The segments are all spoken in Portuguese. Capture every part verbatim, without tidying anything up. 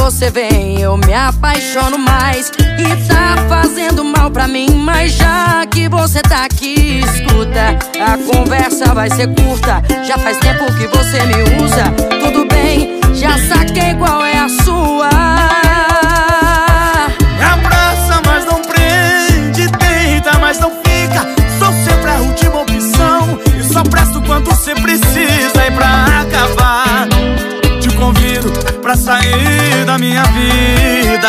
você vem eu me apaixono mais. E tá fazendo mal pra mim, mas já que você tá aqui, escuta, a conversa vai ser curta. Já faz tempo que você me usa, tudo bem, já saquei qual é a sua. Me abraça, mas não prende, deita, mas não fica. Sou sempre a última opção e só presto quando você precisa. E pra acabar, te convido pra sair da minha vida.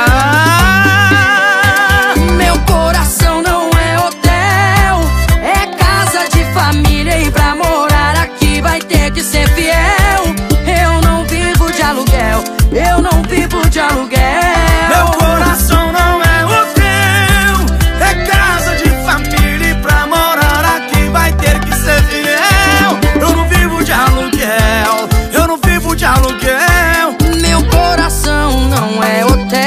Meu coração não é hotel, é casa de família. E pra morar aqui vai ter que ser fiel. Eu não vivo de aluguel, eu não vivo de aluguel. Meu coração não é hotel, é casa de família. E pra morar aqui vai ter que ser fiel. Eu não vivo de aluguel, eu não vivo de aluguel. Meu coração não é hotel.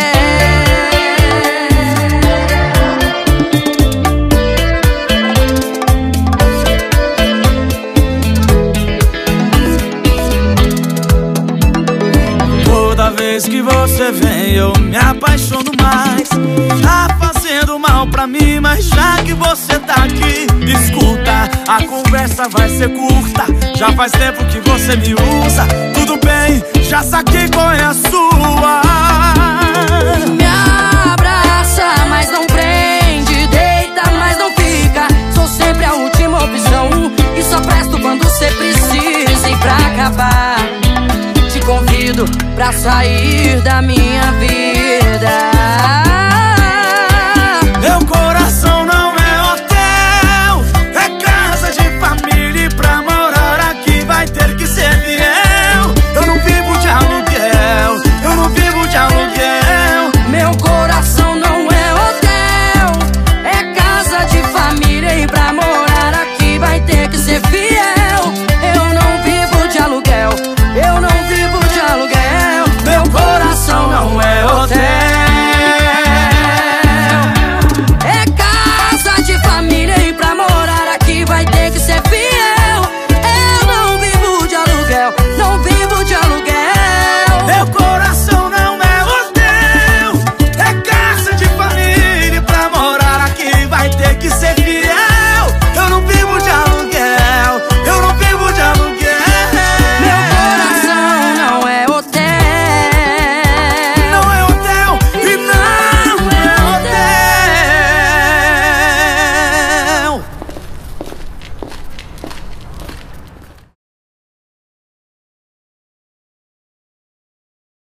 Toda vez que você vem eu me apaixono mais. Tá fazendo mal pra mim, mas já que você tá aqui, escuta, a conversa vai ser curta. Já faz tempo que você me usa, tudo bem, já saquei qual é a sua. Me abraça, mas não prende, deita, mas não fica. Sou sempre a última opção e só presto quando você precisa. E pra acabar, te convido pra sair da minha vida.